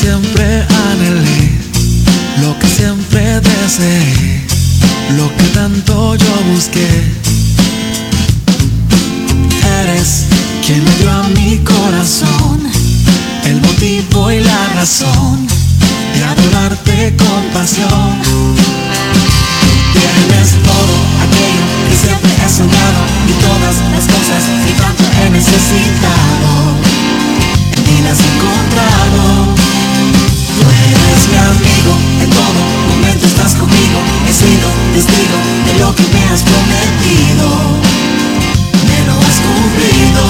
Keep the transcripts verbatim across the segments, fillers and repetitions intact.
siempre anhelé, lo que siempre deseé, lo que tanto yo busqué. Eres quien me dio a mi corazón el motivo y la razón de adorarte con pasión. Tienes todo aquello que siempre he soñado y todas las cosas que tanto he necesitado, en ti las he encontrado. Tú eres mi amigo, en todo momento estás conmigo. He sido testigo de lo que me has prometido, me lo has cumplido.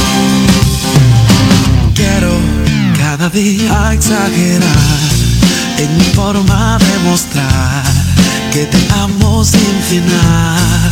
Quiero cada día exagerar en mi forma de mostrar que te amo sin final.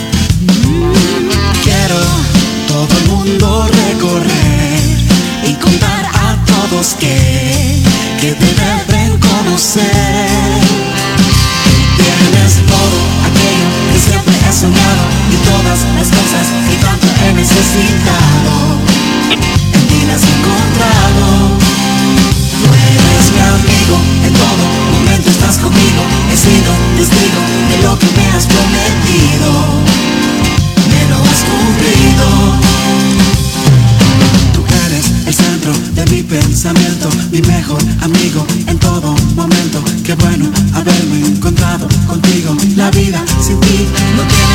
Quiero todo el mundo recorrer y contar a todos que, que te deben conocer. Tienes todo aquello que siempre he soñado y todas las cosas que tanto he necesitado, en ti las he encontrado. Tú eres mi amigo, en todo momento estás conmigo. He sido testigo de lo que me has prometido, me lo has cumplido. Tú eres el centro de mi pensamiento, mi mejor amigo en todo momento. Qué bueno haberme encontrado contigo. La vida sin ti no tiene